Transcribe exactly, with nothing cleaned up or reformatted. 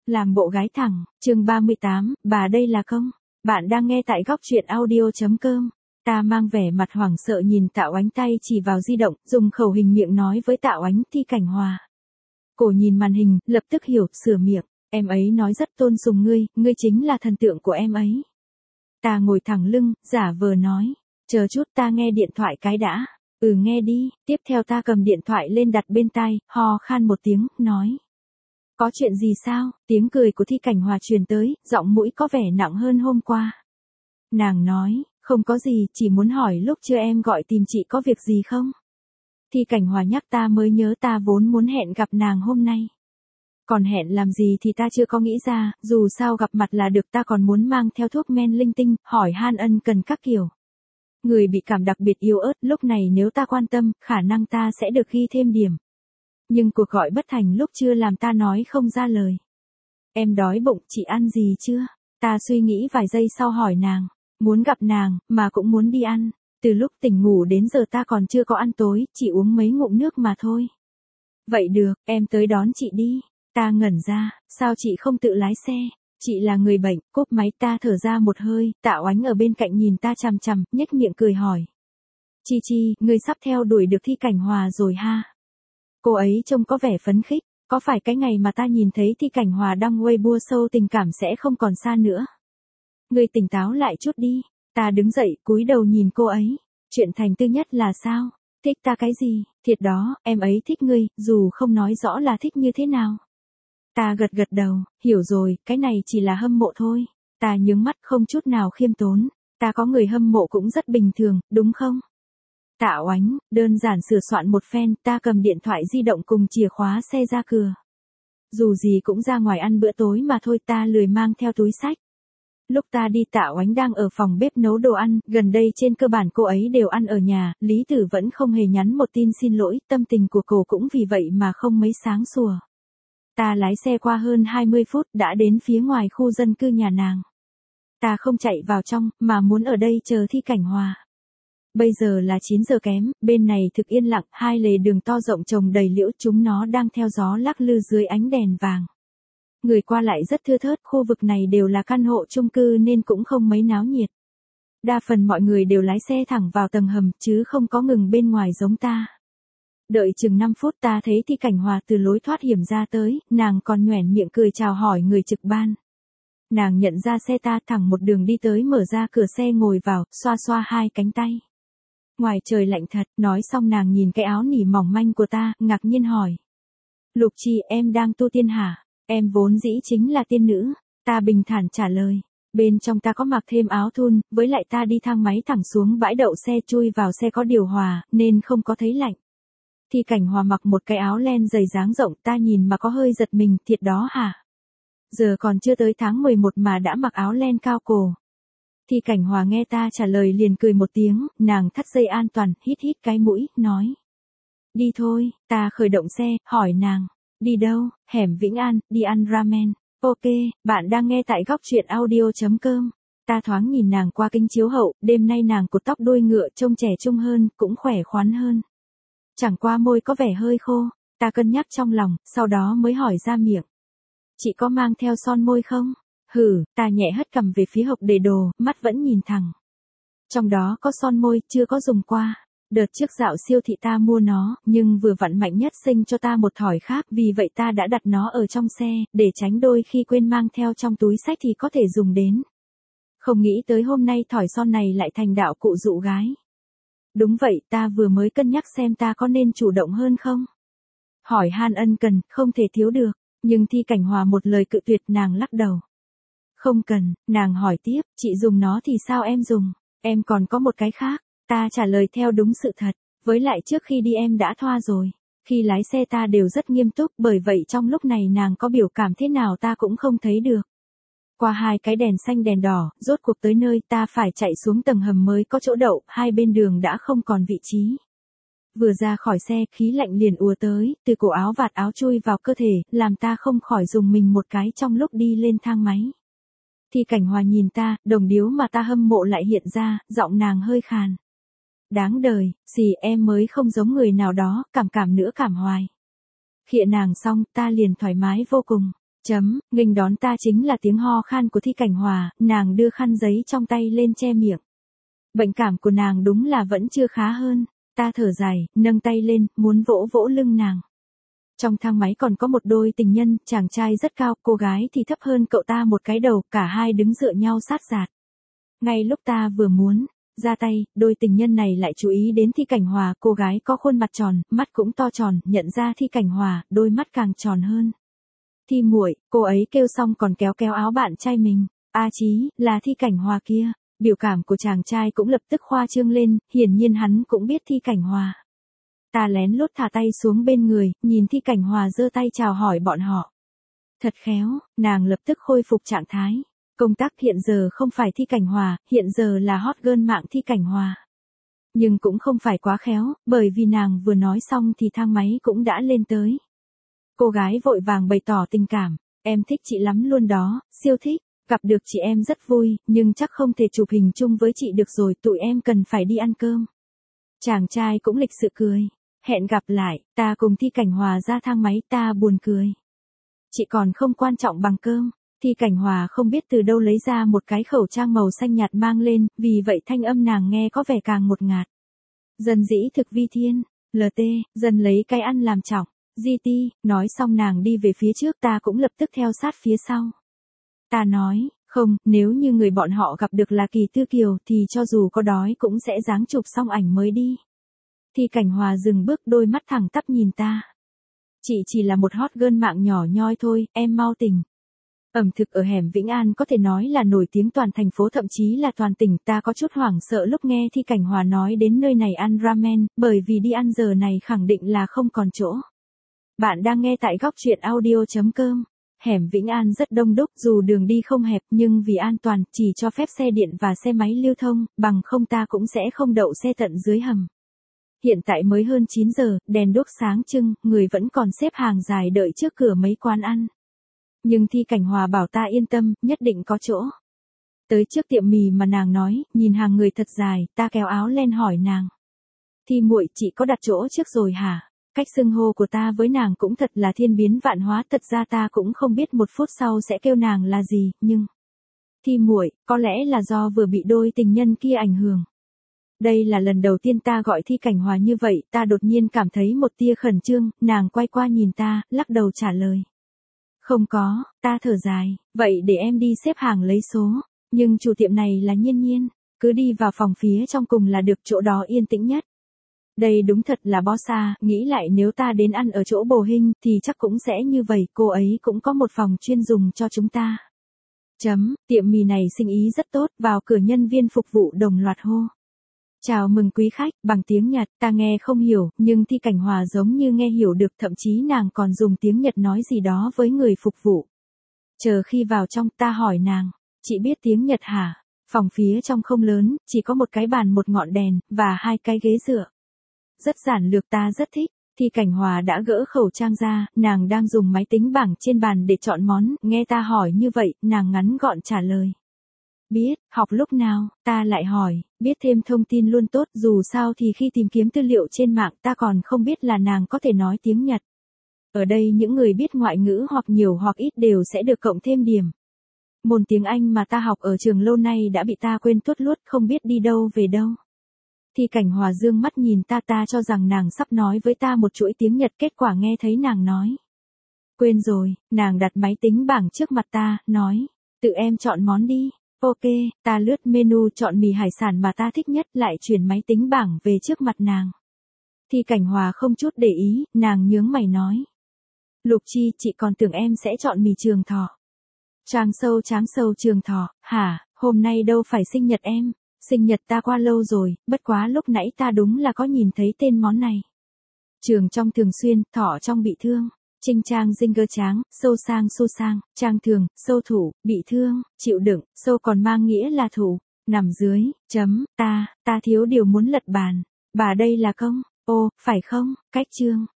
Làm bộ gái thẳng, chương ba mươi tám, bà đây là công. Bạn đang nghe tại góc truyện audio.com. Ta mang vẻ mặt hoảng sợ nhìn Tạ Oánh tay chỉ vào di động, dùng khẩu hình miệng nói với Tạ Oánh Thi Cảnh Hòa. Cổ nhìn màn hình, lập tức hiểu, sửa miệng, em ấy nói rất tôn sùng ngươi, ngươi chính là thần tượng của em ấy. Ta ngồi thẳng lưng, giả vờ nói, chờ chút ta nghe điện thoại cái đã. Ừ nghe đi, tiếp theo ta cầm điện thoại lên đặt bên tai, ho khan một tiếng, nói. Có chuyện gì sao? Tiếng cười của Thi Cảnh Hòa truyền tới, giọng mũi có vẻ nặng hơn hôm qua. Nàng nói, không có gì, chỉ muốn hỏi lúc trưa em gọi tìm chị có việc gì không? Thi Cảnh Hòa nhắc ta mới nhớ ta vốn muốn hẹn gặp nàng hôm nay. Còn hẹn làm gì thì ta chưa có nghĩ ra, dù sao gặp mặt là được, ta còn muốn mang theo thuốc men linh tinh, hỏi han ân cần các kiểu. Người bị cảm đặc biệt yếu ớt, lúc này nếu ta quan tâm, khả năng ta sẽ được ghi thêm điểm. Nhưng cuộc gọi bất thành lúc chưa làm ta nói không ra lời. Em đói bụng, chị ăn gì chưa? Ta suy nghĩ vài giây sau hỏi nàng. Muốn gặp nàng, mà cũng muốn đi ăn. Từ lúc tỉnh ngủ đến giờ ta còn chưa có ăn tối, chỉ uống mấy ngụm nước mà thôi. Vậy được, em tới đón chị đi. Ta ngẩn ra, sao chị không tự lái xe? Chị là người bệnh, cúp máy. Ta thở ra một hơi, Tạ Oánh ở bên cạnh nhìn ta chằm chằm, nhếch miệng cười hỏi. Chi Chi, ngươi sắp theo đuổi được Thi Cảnh Hòa rồi ha? Cô ấy trông có vẻ phấn khích, có phải cái ngày mà ta nhìn thấy Thi Cảnh Hòa đăng Weibo sâu tình cảm sẽ không còn xa nữa? Ngươi tỉnh táo lại chút đi. Ta đứng dậy, cúi đầu nhìn cô ấy. Chuyện thành tư nhất là sao? Thích ta cái gì? Thiệt đó, em ấy thích ngươi, dù không nói rõ là thích như thế nào. Ta gật gật đầu, hiểu rồi, cái này chỉ là hâm mộ thôi. Ta nhướng mắt không chút nào khiêm tốn. Ta có người hâm mộ cũng rất bình thường, đúng không? Tạ Oánh, đơn giản sửa soạn một phen, ta cầm điện thoại di động cùng chìa khóa xe ra cửa. Dù gì cũng ra ngoài ăn bữa tối mà thôi, ta lười mang theo túi xách. Lúc ta đi Tạ Oánh đang ở phòng bếp nấu đồ ăn, gần đây trên cơ bản cô ấy đều ăn ở nhà, Lý Tử vẫn không hề nhắn một tin xin lỗi, tâm tình của cô cũng vì vậy mà không mấy sáng sủa. Ta lái xe qua hơn hai mươi phút đã đến phía ngoài khu dân cư nhà nàng. Ta không chạy vào trong, mà muốn ở đây chờ Thi Cảnh Hòa. Bây giờ là chín giờ kém, bên này thực yên lặng, hai lề đường to rộng trồng đầy liễu, chúng nó đang theo gió lắc lư dưới ánh đèn vàng. Người qua lại rất thưa thớt, khu vực này đều là căn hộ chung cư nên cũng không mấy náo nhiệt. Đa phần mọi người đều lái xe thẳng vào tầng hầm, chứ không có ngừng bên ngoài giống ta. Đợi chừng năm phút ta thấy Thi Cảnh Hòa từ lối thoát hiểm ra tới, nàng còn nhoẻn miệng cười chào hỏi người trực ban. Nàng nhận ra xe ta, thẳng một đường đi tới, mở ra cửa xe ngồi vào, xoa xoa hai cánh tay. Ngoài trời lạnh thật, nói xong nàng nhìn cái áo nỉ mỏng manh của ta, ngạc nhiên hỏi. Lục Chi, em đang tu tiên hả? Em vốn dĩ chính là tiên nữ. Ta bình thản trả lời. Bên trong ta có mặc thêm áo thun, với lại ta đi thang máy thẳng xuống bãi đậu xe, chui vào xe có điều hòa, nên không có thấy lạnh. Thi Cảnh Hòa mặc một cái áo len dày dáng rộng, ta nhìn mà có hơi giật mình, thiệt đó hả? Giờ còn chưa tới tháng mười một mà đã mặc áo len cao cổ. Thi Cảnh Hòa nghe ta trả lời liền cười một tiếng, nàng thắt dây an toàn, hít hít cái mũi, nói. Đi thôi, ta khởi động xe, hỏi nàng. Đi đâu? Hẻm Vĩnh An, đi ăn ramen. Ok, bạn đang nghe tại góc truyện audio.com. Ta thoáng nhìn nàng qua kính chiếu hậu, đêm nay nàng cột tóc đuôi ngựa trông trẻ trung hơn, cũng khỏe khoắn hơn. Chẳng qua môi có vẻ hơi khô, ta cân nhắc trong lòng, sau đó mới hỏi ra miệng. Chị có mang theo son môi không? Hử, ta nhẹ hất cằm về phía hộp để đồ, mắt vẫn nhìn thẳng. Trong đó có son môi, chưa có dùng qua. Đợt trước dạo siêu thị ta mua nó, nhưng vừa vặn mạnh nhất sinh cho ta một thỏi khác, vì vậy ta đã đặt nó ở trong xe, để tránh đôi khi quên mang theo trong túi xách thì có thể dùng đến. Không nghĩ tới hôm nay thỏi son này lại thành đạo cụ dụ gái. Đúng vậy, ta vừa mới cân nhắc xem ta có nên chủ động hơn không? Hỏi han ân cần, không thể thiếu được, nhưng Thi Cảnh Hòa một lời cự tuyệt, nàng lắc đầu. Không cần, nàng hỏi tiếp, chị dùng nó thì sao em dùng? Em còn có một cái khác. Ta trả lời theo đúng sự thật, với lại trước khi đi em đã thoa rồi. Khi lái xe ta đều rất nghiêm túc, bởi vậy trong lúc này nàng có biểu cảm thế nào ta cũng không thấy được. Qua hai cái đèn xanh đèn đỏ, rốt cuộc tới nơi, ta phải chạy xuống tầng hầm mới có chỗ đậu, hai bên đường đã không còn vị trí. Vừa ra khỏi xe, khí lạnh liền ùa tới, từ cổ áo vạt áo chui vào cơ thể, làm ta không khỏi dùng mình một cái trong lúc đi lên thang máy. Thi Cảnh Hòa nhìn ta, đồng điếu mà ta hâm mộ lại hiện ra, giọng nàng hơi khàn. Đáng đời, xì em mới không giống người nào đó, cảm cảm nữa cảm hoài. Khịa nàng xong, ta liền thoải mái vô cùng. Chấm, nghênh đón ta chính là tiếng ho khan của Thi Cảnh Hòa, nàng đưa khăn giấy trong tay lên che miệng. Bệnh cảm của nàng đúng là vẫn chưa khá hơn, ta thở dài, nâng tay lên, muốn vỗ vỗ lưng nàng. Trong thang máy còn có một đôi tình nhân, chàng trai rất cao, cô gái thì thấp hơn cậu ta một cái đầu, cả hai đứng dựa nhau sát giạt. Ngay lúc ta vừa muốn ra tay, đôi tình nhân này lại chú ý đến Thi Cảnh Hòa, cô gái có khuôn mặt tròn, mắt cũng to tròn, nhận ra Thi Cảnh Hòa, đôi mắt càng tròn hơn. Thi muội, cô ấy kêu xong còn kéo kéo áo bạn trai mình. A Chí, là Thi Cảnh Hòa kia. Biểu cảm của chàng trai cũng lập tức khoa trương lên, hiển nhiên hắn cũng biết Thi Cảnh Hòa. Ta lén lút thả tay xuống bên người, nhìn Thi Cảnh Hòa giơ tay chào hỏi bọn họ. Thật khéo, nàng lập tức khôi phục trạng thái. Công tác hiện giờ không phải Thi Cảnh Hòa, hiện giờ là hot girl mạng Thi Cảnh Hòa. Nhưng cũng không phải quá khéo, bởi vì nàng vừa nói xong thì thang máy cũng đã lên tới. Cô gái vội vàng bày tỏ tình cảm, em thích chị lắm luôn đó, siêu thích, gặp được chị em rất vui, nhưng chắc không thể chụp hình chung với chị được rồi, tụi em cần phải đi ăn cơm. Chàng trai cũng lịch sự cười, hẹn gặp lại, ta cùng Thi Cảnh Hòa ra thang máy, ta buồn cười. Chị còn không quan trọng bằng cơm. Thi Cảnh Hòa không biết từ đâu lấy ra một cái khẩu trang màu xanh nhạt mang lên, vì vậy thanh âm nàng nghe có vẻ càng ngột ngạt. Dân dĩ thực vi thiên, lờ tê, dân lấy cái ăn làm trọng, giê tê, nói xong nàng đi về phía trước, ta cũng lập tức theo sát phía sau. Ta nói, không, nếu như người bọn họ gặp được là Kỳ Tư Kiều thì cho dù có đói cũng sẽ dáng chụp xong ảnh mới đi. Thi Cảnh Hòa dừng bước, đôi mắt thẳng tắp nhìn ta. Chị chỉ là một hot girl mạng nhỏ nhoi thôi, em mau tỉnh. Ẩm thực ở hẻm Vĩnh An có thể nói là nổi tiếng toàn thành phố, thậm chí là toàn tỉnh. Ta có chút hoảng sợ lúc nghe Thi Cảnh Hòa nói đến nơi này ăn ramen, bởi vì đi ăn giờ này khẳng định là không còn chỗ. Bạn đang nghe tại góc truyện audio chấm com. Hẻm Vĩnh An rất đông đúc, dù đường đi không hẹp nhưng vì an toàn chỉ cho phép xe điện và xe máy lưu thông, bằng không ta cũng sẽ không đậu xe tận dưới hầm. Hiện tại mới hơn chín giờ, đèn đuốc sáng trưng, người vẫn còn xếp hàng dài đợi trước cửa mấy quán ăn. Nhưng Thi Cảnh Hòa bảo ta yên tâm, nhất định có chỗ. Tới trước tiệm mì mà nàng nói, nhìn hàng người thật dài, ta kéo áo len hỏi nàng. Thi muội, chị có đặt chỗ trước rồi hả? Cách xưng hô của ta với nàng cũng thật là thiên biến vạn hóa, thật ra ta cũng không biết một phút sau sẽ kêu nàng là gì, nhưng... Thi muội, có lẽ là do vừa bị đôi tình nhân kia ảnh hưởng. Đây là lần đầu tiên ta gọi Thi Cảnh Hòa như vậy, ta đột nhiên cảm thấy một tia khẩn trương, nàng quay qua nhìn ta, lắc đầu trả lời. Không có, ta thở dài, vậy để em đi xếp hàng lấy số, nhưng chủ tiệm này là Nhiên Nhiên, cứ đi vào phòng phía trong cùng là được, chỗ đó yên tĩnh nhất. Đây đúng thật là bossa, nghĩ lại nếu ta đến ăn ở chỗ Bồ Hinh thì chắc cũng sẽ như vậy, cô ấy cũng có một phòng chuyên dùng cho chúng ta. Chấm, tiệm mì này sinh ý rất tốt, vào cửa nhân viên phục vụ đồng loạt hô. Chào mừng quý khách, bằng tiếng Nhật, ta nghe không hiểu, nhưng Thi Cảnh Hòa giống như nghe hiểu được, thậm chí nàng còn dùng tiếng Nhật nói gì đó với người phục vụ. Chờ khi vào trong, ta hỏi nàng, chị biết tiếng Nhật hả? Phòng phía trong không lớn, chỉ có một cái bàn, một ngọn đèn, và hai cái ghế dựa. Rất giản lược, ta rất thích. Thi Cảnh Hòa đã gỡ khẩu trang ra, nàng đang dùng máy tính bảng trên bàn để chọn món, nghe ta hỏi như vậy, nàng ngắn gọn trả lời. Biết, học lúc nào, ta lại hỏi, biết thêm thông tin luôn tốt, dù sao thì khi tìm kiếm tư liệu trên mạng ta còn không biết là nàng có thể nói tiếng Nhật. Ở đây những người biết ngoại ngữ hoặc nhiều hoặc ít đều sẽ được cộng thêm điểm. Môn tiếng Anh mà ta học ở trường lâu nay đã bị ta quên tuốt luốt, không biết đi đâu về đâu. Thi Cảnh Hòa dương mắt nhìn ta, ta cho rằng nàng sắp nói với ta một chuỗi tiếng Nhật, kết quả nghe thấy nàng nói. Quên rồi, nàng đặt máy tính bảng trước mặt ta, nói, tự em chọn món đi. Ok, ta lướt menu chọn mì hải sản mà ta thích nhất, lại chuyển máy tính bảng về trước mặt nàng. Thi Cảnh Hòa không chút để ý, nàng nhướng mày nói. Lục Chi, chị còn tưởng em sẽ chọn mì Trường Thọ. Tráng sâu tráng sâu Trường Thọ, hả, hôm nay đâu phải sinh nhật em. Sinh nhật ta qua lâu rồi, bất quá lúc nãy ta đúng là có nhìn thấy tên món này. Trường trong thường xuyên, thọ trong bị thương. Trinh trang dinh gơ tráng, sâu sang su sang, trang thường, sâu thủ, bị thương, chịu đựng, sâu còn mang nghĩa là thủ, nằm dưới, chấm, ta, ta thiếu điều muốn lật bàn. Bà đây là công, ô, phải không, cách chương.